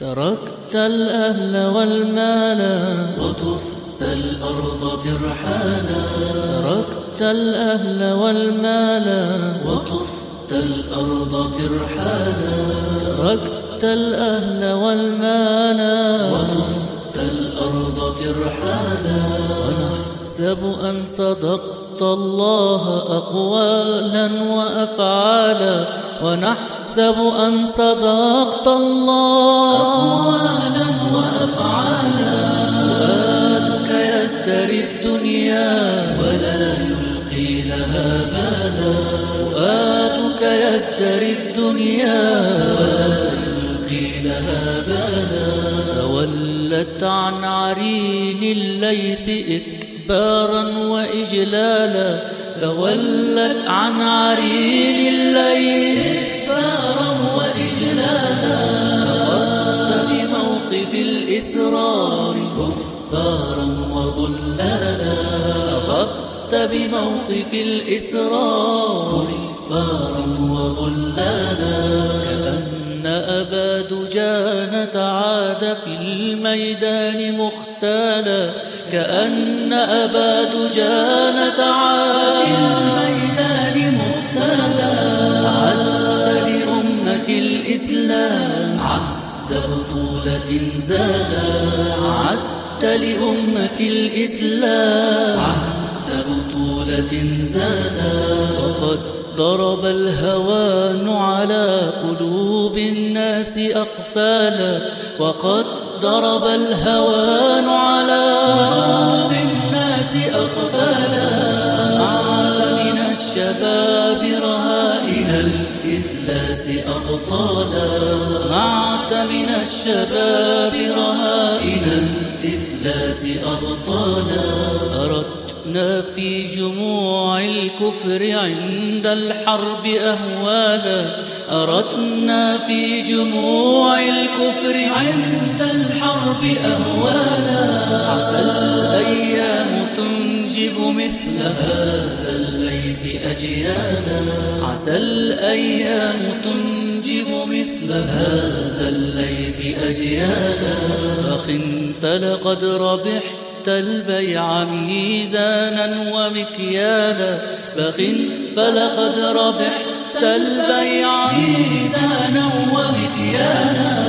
تركت الأهل والمال وطفت الأرض ترحالا. تركت الأهل والمال وطفت الأرض ترحالا. تركت الأهل والمال وطفت الأرض ترحالا. ونحسب أن صدقت الله أقوالا وأفعالا. ونحسب أن صدقت الله أقوالا وأفعالا. فؤادك يزدري الدنيا ولا يلقي لها بالا. فؤادك يزدري الدنيا ولا يلقي لها بالا. تولت عن عرين الليث إكبارا وإجلالا. تولت عن عرين الليث إكبارا وإجلالا. أخذت بموقف الإسرار كفارا وضلالا. أخذت بموقف الإسرار كفارا وضلالا. كأن أبا دجانة عاد في الميدان مختالا. كأن أبا دجانة عاد في الميدان مختالا. عد لأمة الإسلام عهد بطولة زالا. عدت لأمة الإسلام عهد بطولة زالا. وقد ضرب الهوان على قلوب الناس أقفالا. وقد ضرب الهوان على قلوب الناس أقفالا. صنعت من الشباب رهائن الإفلاس أبطالا. صنعت من الشباب رهائن الإفلاس أبطالا. أردنا في جموع الكفر عند الحرب أهوالا. أردنا في جموع الكفر عند الحرب أهوالا. عسى الأيام تنجب مثل هذا الليث أجيالا. عسى الأيام تنجب مثل هذا الليث أجيالا. أخ فلقد ربحت البيع ميزانا ومكيالا. بخ فلقد ربحت البيع ميزانا ومكيالا.